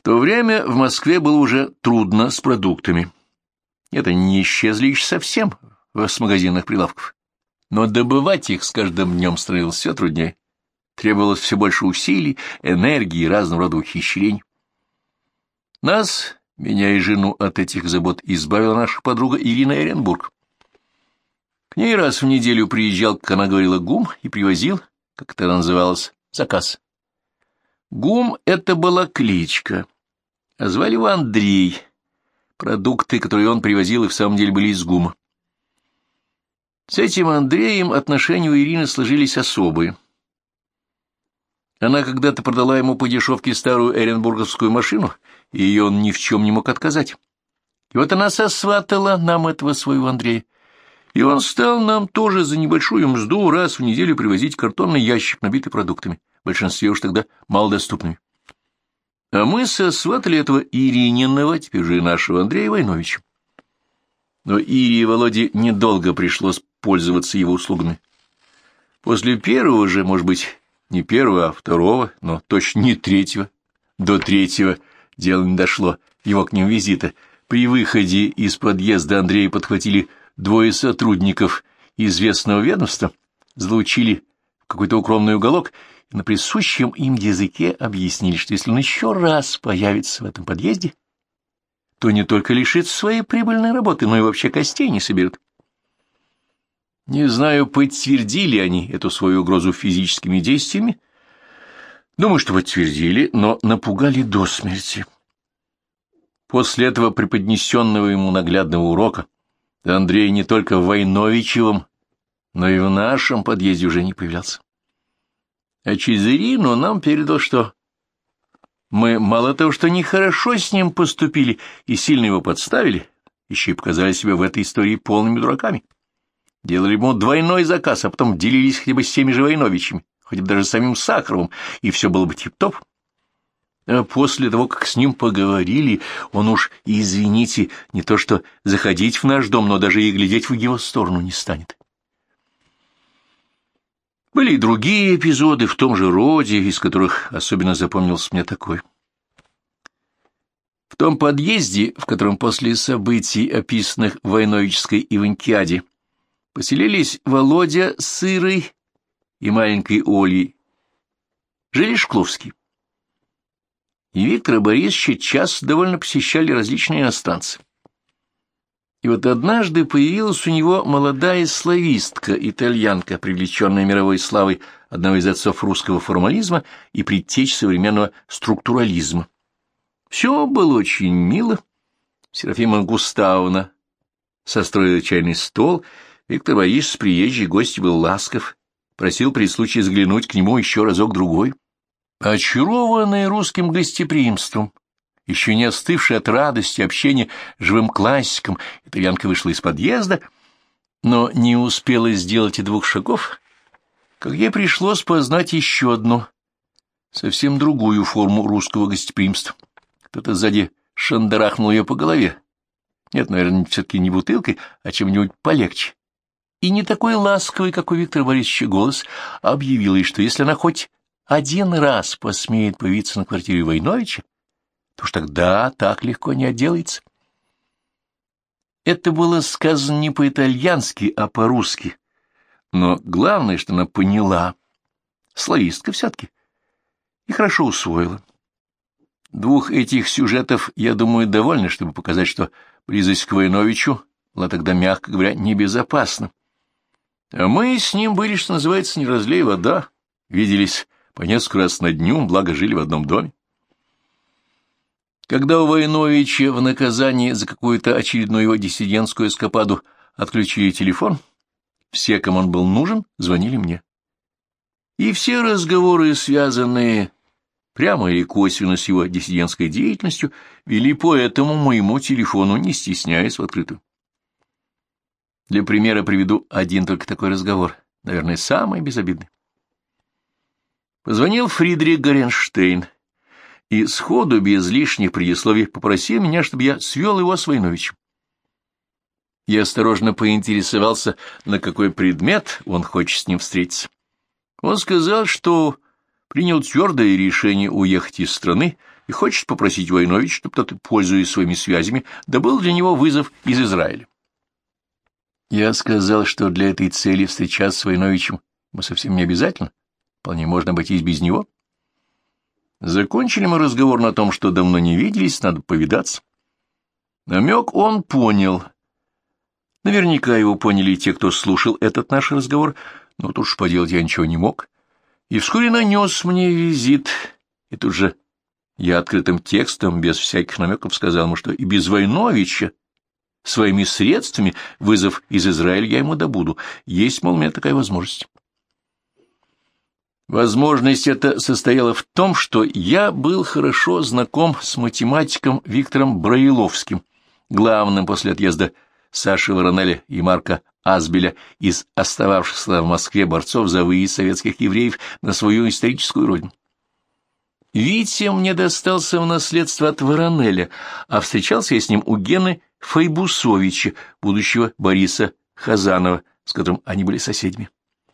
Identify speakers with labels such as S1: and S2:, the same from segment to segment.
S1: В то время в Москве было уже трудно с продуктами. Нет, они не исчезли еще совсем с магазинных прилавков. Но добывать их с каждым днем становилось все труднее. Требовалось все больше усилий, энергии и разного рода ухищрений. Нас, меня и жену, от этих забот избавила наша подруга Ирина Эренбург. К ней раз в неделю приезжал, как она говорила, ГУМ и привозил, как это называлось, заказ. ГУМ — это была кличка, а звали его Андрей. Продукты, которые он привозил, и в самом деле были из ГУМа. С этим Андреем отношения у Ирины сложились особые. Она когда-то продала ему по дешевке старую эренбурговскую машину, и ее он ни в чем не мог отказать. И вот она сосватала нам этого своего Андрея, и он стал нам тоже за небольшую мзду раз в неделю привозить картонный ящик, набитый продуктами, в большинстве уж тогда малодоступными. А мы сосватали этого Ирининого, теперь же нашего Андрея Войновича. Но Ире и Володе недолго пришлось пользоваться его услугами. После первого же, может быть, не первого, а второго, но точно не третьего, до третьего дело не дошло, его к ним визита. При выходе из подъезда Андрея подхватили двое сотрудников известного ведомства, залучили в какой-то укромный уголок и на присущем им языке объяснили, что если он еще раз появится в этом подъезде, то не только лишится своей прибыльной работы, но и вообще костей не соберет. Не знаю, подтвердили они эту свою угрозу физическими действиями. Думаю, что подтвердили, но напугали до смерти. После этого преподнесенного ему наглядного урока Андрей не только в Войновичевом, но и в нашем подъезде уже не появлялся. А через Ирину нам передал, что мы мало того, что нехорошо с ним поступили и сильно его подставили, еще и показали себя в этой истории полными дураками. Делали ему двойной заказ, а потом делились хотя бы с теми же Войновичами, хотя бы даже с самим Сахаровым, и все было бы тип-топ. А после того, как с ним поговорили, он уж, извините, не то что заходить в наш дом, но даже и глядеть в его сторону не станет. Были и другие эпизоды в том же роде, из которых особенно запомнился мне такой. В том подъезде, в котором после событий, описанных в Войновической Иванькиаде, поселились Володя с Ирой и маленькой Олей, жили Шкловские. И Виктора Борисовича часто довольно посещали различные иностранцы. И вот однажды появилась у него молодая славистка, итальянка, привлеченная мировой славой одного из отцов русского формализма и предтечь современного структурализма. Все было очень мило. Серафима Густавовна состроила чайный стол. Виктор Борисович, приезжий гость, был ласков, просил при случае взглянуть к нему еще разок-другой. Очарованная русским гостеприимством, еще не остывшая от радости общения с живым классиком, итальянка вышла из подъезда, но не успела сделать и 2 шагов, как ей пришлось познать еще одну, совсем другую форму русского гостеприимства. Кто-то сзади шандарахнул ее по голове. Нет, наверное, все-таки не бутылкой, а чем-нибудь полегче. И не такой ласковый, как у Виктора Борисовича, голос объявил ей, что если она хоть один раз посмеет появиться на квартире Войновича, то уж тогда так легко не отделается. Это было сказано не по-итальянски, а по-русски. Но главное, что она поняла, славистка все-таки, и хорошо усвоила. 2 этих сюжетов, я думаю, довольно, чтобы показать, что близость к Войновичу была тогда, мягко говоря, небезопасна. А мы с ним были, что называется, не разлей вода, виделись по несколько раз на дню, благо жили в одном доме. Когда у Войновича в наказание за какую-то очередную его диссидентскую эскападу отключили телефон, все, кому он был нужен, звонили мне. И все разговоры, связанные прямо или косвенно с его диссидентской деятельностью, вели по этому моему телефону, не стесняясь, в открытую. Для примера приведу один только такой разговор, наверное, самый безобидный. Позвонил Фридрих Горенштейн и сходу, без лишних предисловий, попросил меня, чтобы я свел его с Войновичем. Я осторожно поинтересовался, на какой предмет он хочет с ним встретиться. Он сказал, что принял твердое решение уехать из страны и хочет попросить Войновича, чтобы тот, пользуясь своими связями, добыл для него вызов из Израиля. Я сказал, что для этой цели встречаться с Войновичем ему совсем не обязательно, вполне можно обойтись без него. Закончили мы разговор на том, что давно не виделись, надо повидаться. Намек он понял. Наверняка его поняли и те, кто слушал этот наш разговор, но тут уж поделать я ничего не мог. И вскоре нанес мне визит, и тут же я открытым текстом, без всяких намеков, сказал ему, что и без Войновича своими средствами вызов из Израиля я ему добуду. Есть, мол, у меня такая возможность. Возможность эта состояла в том, что я был хорошо знаком с математиком Виктором Браиловским, главным после отъезда Саши Воронеля и Марка Азбеля из остававшихся в Москве борцов за выезд советских евреев на свою историческую родину. Витя мне достался в наследство от Воронеля, а встречался я с ним у Гены Файбусовича, будущего Бориса Хазанова, с которым они были соседями.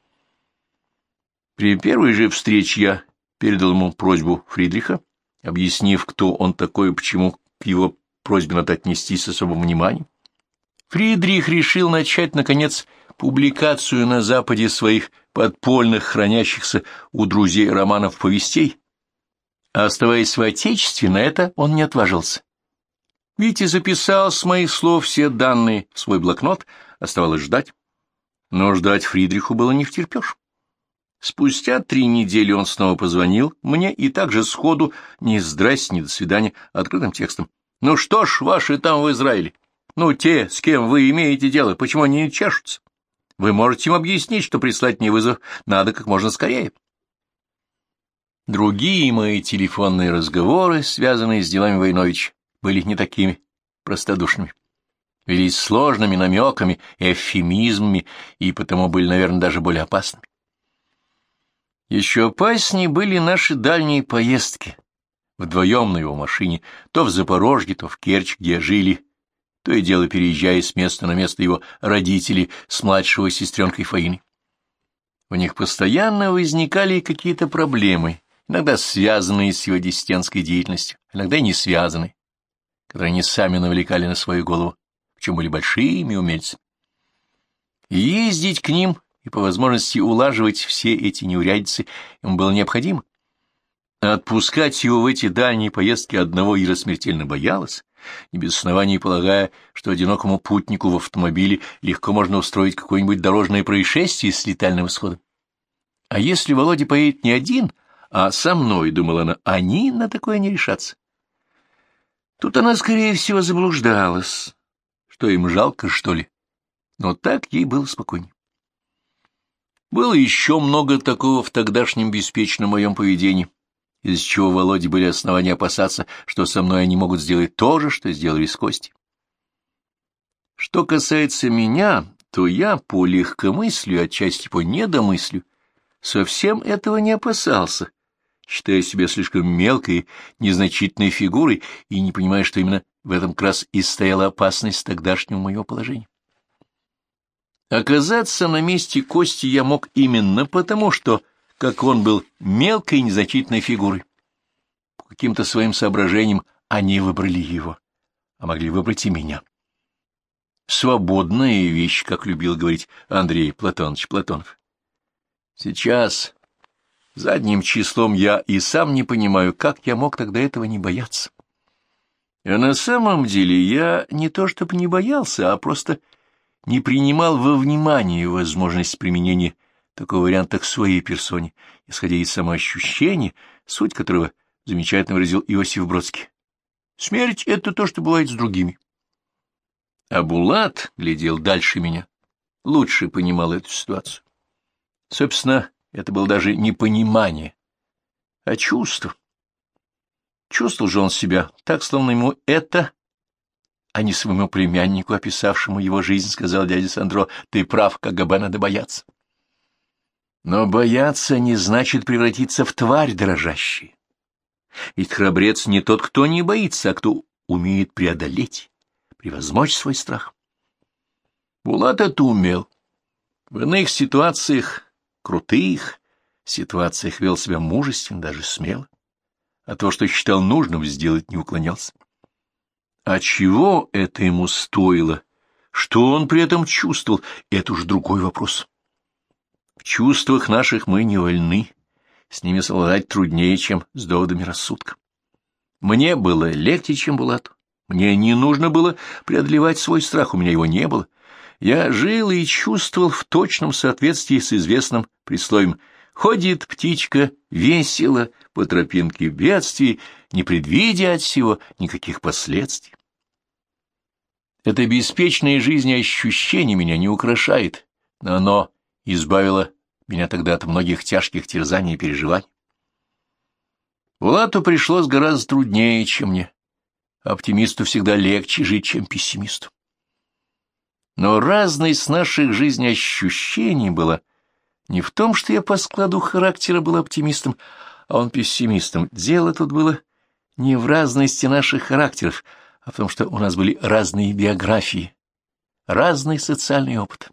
S1: При первой же встрече я передал ему просьбу Фридриха, объяснив, кто он такой и почему к его просьбе надо отнестись с особым вниманием. Фридрих решил начать, наконец, публикацию на Западе своих подпольных, хранящихся у друзей романов повестей, а оставаясь в Отечестве, на это он не отважился. Витя записал с моих слов все данные в свой блокнот, оставалось ждать. Но ждать Фридриху было не втерпешь. Спустя 3 недели он снова позвонил мне и также сходу, ни здрасте, ни до свидания, открытым текстом. «Ну что ж, ваши там в Израиле? Ну, те, с кем вы имеете дело, почему они не чешутся? Вы можете им объяснить, что прислать мне вызов надо как можно скорее». Другие мои телефонные разговоры, связанные с делами Войновича, были не такими простодушными. Велись сложными намеками и эвфемизмами, и потому были, наверное, даже более опасными. Еще опаснее были наши дальние поездки, вдвоем на его машине, то в Запорожье, то в Керчь, где жили, то и дело переезжая с места на место его родители с младшего сестренкой Фаиной. У них постоянно возникали какие-то проблемы, иногда связанные с его диссидентской деятельностью, иногда и не связанные, которые они сами навлекали на свою голову, причем были большими умельцами. Ездить к ним и по возможности улаживать все эти неурядицы ему было необходимо. Отпускать его в эти дальние поездки одного Ира смертельно боялась, не без оснований полагая, что одинокому путнику в автомобиле легко можно устроить какое-нибудь дорожное происшествие с летальным исходом. А если Володя поедет не один, а со мной, думала она, они на такое не решатся. Тут она, скорее всего, заблуждалась. Что им жалко, что ли? Но так ей было спокойнее. Было еще много такого в тогдашнем беспечном моем поведении, из-за чего Володе были основания опасаться, что со мной они могут сделать то же, что сделали с Костей. Что касается меня, то я по легкомыслию, отчасти по недомыслию, совсем этого не опасался, считая себя слишком мелкой, незначительной фигурой и не понимая, что именно в этом как раз и стояла опасность тогдашнего моего положения. Оказаться на месте Кости я мог именно потому, что, как он был мелкой незначительной фигурой, по каким-то своим соображениям они выбрали его, а могли выбрать и меня. Свободная вещь, как любил говорить Андрей Платонович Платонов. Сейчас, задним числом, я и сам не понимаю, как я мог тогда этого не бояться. А на самом деле я не то чтобы не боялся, а просто не принимал во внимание возможность применения такого варианта к своей персоне, исходя из самоощущения, суть которого замечательно выразил Иосиф Бродский. Смерть — это то, что бывает с другими. А Булат глядел дальше меня, лучше понимал эту ситуацию. Собственно, это было даже не понимание, а чувство. Чувствовал же он себя так, словно ему это, а не своему племяннику, описавшему его жизнь, сказал дядя Сандро: «Ты прав, КГБ надо бояться». Но бояться не значит превратиться в тварь дрожащую. Ведь храбрец не тот, кто не боится, а кто умеет преодолеть, превозмочь свой страх. Булат это умел. В иных ситуациях, крутых ситуациях, вел себя мужественно, даже смело. а то, что считал нужным сделать, не уклонялся. А чего это ему стоило? Что он при этом чувствовал? Это уже другой вопрос. В чувствах наших мы не вольны, с ними совладать труднее, чем с доводами рассудка. Мне было легче, чем Булату. Мне не нужно было преодолевать свой страх, у меня его не было. Я жил и чувствовал в точном соответствии с известным присловием: «Ходит птичка весело по тропинке бедствий, не предвидя от всего никаких последствий». Это беспечное жизнь ощущение меня не украшает, но оно избавило меня тогда от многих тяжких терзаний и переживаний. Булату пришлось гораздо труднее, чем мне. Оптимисту всегда легче жить, чем пессимисту. Но разность наших жизней ощущений была не в том, что я по складу характера был оптимистом, а он пессимистом. Дело тут было не в разности наших характеров, а в том, что у нас были разные биографии, разный социальный опыт.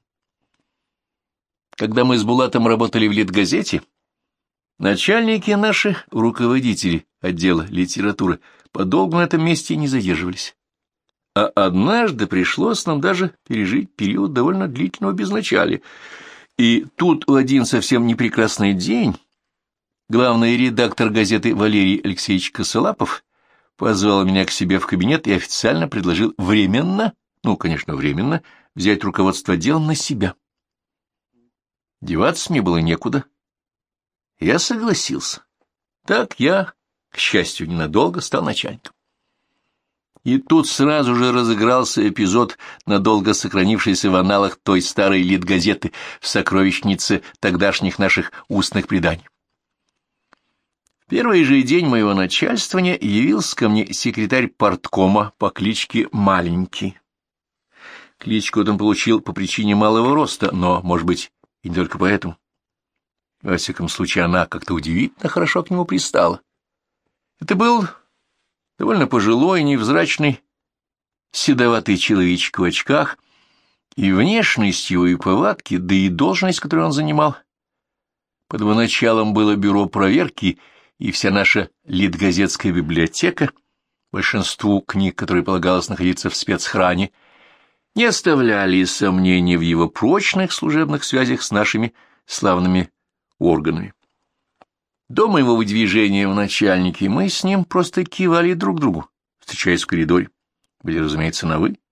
S1: Когда мы с Булатом работали в Литгазете, начальники наши, руководители отдела литературы, подолгу на этом месте не задерживались. А однажды пришлось нам даже пережить период довольно длительного безначалия. И тут в один совсем непрекрасный день главный редактор газеты Валерий Алексеевич Косолапов позвал меня к себе в кабинет и официально предложил временно, взять руководство делом на себя. Деваться мне было некуда. Я согласился. Так я, к счастью, ненадолго стал начальником. И тут сразу же разыгрался эпизод, надолго сохранившийся в аналах той старой литгазеты, в сокровищнице тогдашних наших устных преданий. В первый же день моего начальствования явился ко мне секретарь парткома по кличке Маленький. Кличку он получил по причине малого роста, но, может быть, и не только поэтому. Во всяком случае, она как-то удивительно хорошо к нему пристала. Это был довольно пожилой, невзрачный, седоватый человечек в очках, и внешность его и повадки, да и должность, которую он занимал. Под его началом было бюро проверки, и вся наша литгазетская библиотека, большинству книг, которые полагалось находиться в спецхране, не оставляли сомнений в его прочных служебных связях с нашими славными органами. До моего выдвижения в начальники мы с ним просто кивали друг другу, встречаясь в коридоре. Были, разумеется, на «вы».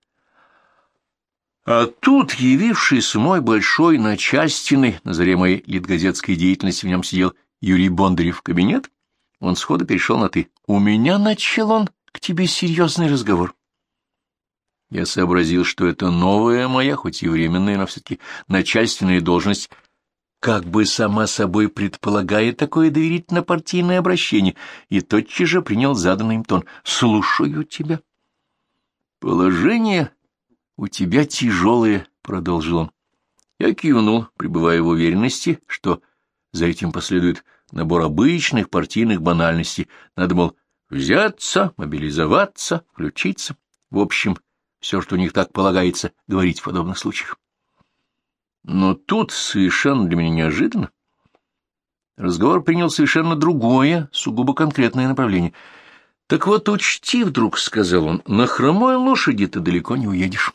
S1: А тут, явившийся мой большой начальственный, на заре моей литгазетской деятельности в нем сидел Юрий Бондарев в кабинет, он сходу перешел на «ты». «У меня, — начал он, — к тебе серьезный разговор». Я сообразил, что это новая моя, хоть и временная, но все-таки начальственная должность, как бы сама собой предполагает такое доверительно-партийное обращение, и тотчас же принял заданный им тон. «Слушаю тебя». «Положение у тебя тяжелое», — продолжил он. Я кивнул, пребывая в уверенности, что за этим последует набор обычных партийных банальностей. Надо, мол, взяться, мобилизоваться, включиться. В общем, все, что у них так полагается говорить в подобных случаях. Но тут, совершенно для меня неожиданно, разговор принял совершенно другое, сугубо конкретное направление. «Так вот, учти вдруг, — сказал он, — на хромой лошади ты далеко не уедешь».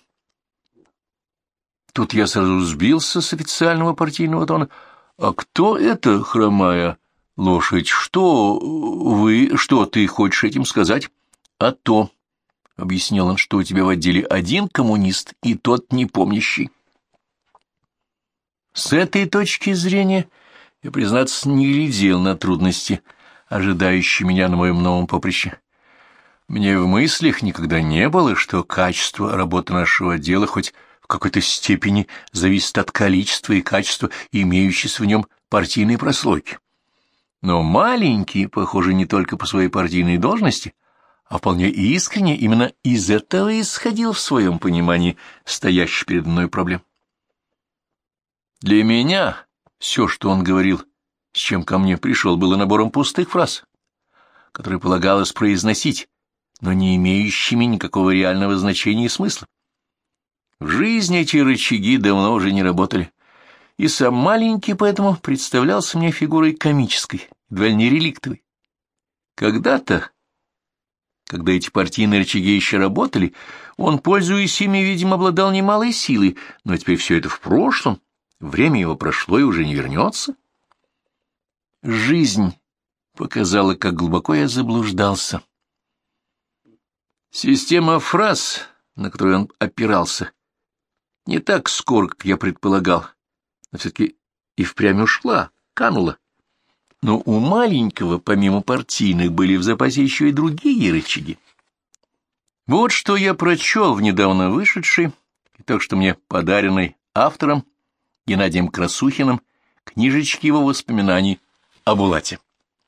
S1: Тут я сразу сбился с официального партийного тона. «А кто это хромая лошадь? Что ты хочешь этим сказать?» «А то, — объяснил он, — что у тебя в отделе один коммунист, и тот непомнящий». С этой точки зрения я, признаться, не глядел на трудности, ожидающие меня на моем новом поприще. Мне в мыслях никогда не было, что качество работы нашего отдела хоть в какой-то степени зависит от количества и качества имеющейся в нем партийной прослойки. Но Маленький, похоже, не только по своей партийной должности, а вполне искренне именно из этого исходил в своем понимании стоящих передо мной проблем. Для меня все, что он говорил, с чем ко мне пришел, было набором пустых фраз, которые полагалось произносить, но не имеющими никакого реального значения и смысла. В жизни эти рычаги давно уже не работали, и сам Маленький поэтому представлялся мне фигурой комической, едва ли не реликтовой. Когда-то, когда эти партийные рычаги еще работали, он, пользуясь ими, видимо, обладал немалой силой, но теперь все это в прошлом, время его прошло и уже не вернется. Жизнь показала, как глубоко я заблуждался. Система фраз, на которую он опирался, не так скоро, как я предполагал, но все-таки и впрямь ушла, канула. Но у маленького, помимо партийных, были в запасе еще и другие рычаги. Вот что я прочел в недавно вышедшей, и так что мне подаренной автором Геннадием Красухиным, книжечке его воспоминаний о Булате.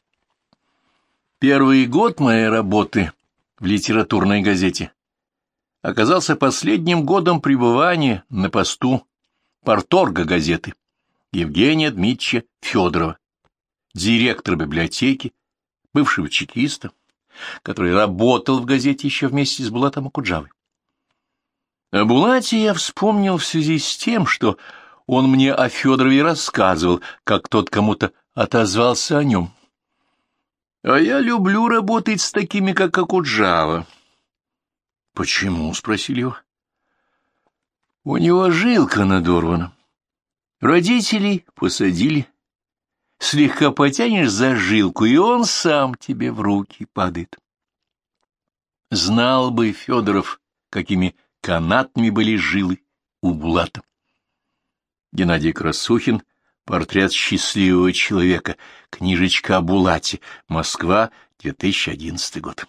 S1: Первый год моей работы в литературной газете оказался последним годом пребывания на посту парторга газеты Евгения Дмитриевича Федорова, директора библиотеки, бывшего чекиста, который работал в газете еще вместе с Булатом Окуджавой. О Булате я вспомнил в связи с тем, что он мне о Федорове рассказывал, как тот кому-то отозвался о нем. А я люблю работать с такими, как Окуджава. — Почему? — спросили его. — У него жилка надорвана. Родителей посадили. Слегка потянешь за жилку, и он сам тебе в руки падает. Знал бы Федоров, какими канатными были жилы у Булата. Геннадий Красухин, портрет счастливого человека, книжечка о Булате, Москва, 2011 год.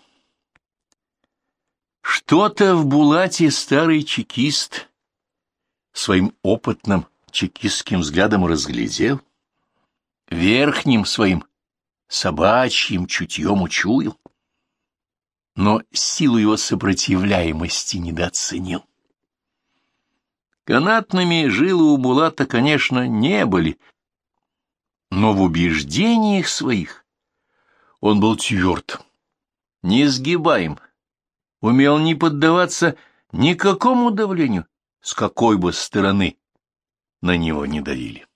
S1: Что-то в Булате старый чекист своим опытным чекистским взглядом разглядел, верхним своим собачьим чутьем учуял, но силу его сопротивляемости недооценил. Канатными жилы у Булата, конечно, не были, но в убеждениях своих он был тверд, несгибаем, умел не поддаваться никакому давлению, с какой бы стороны на него не давили.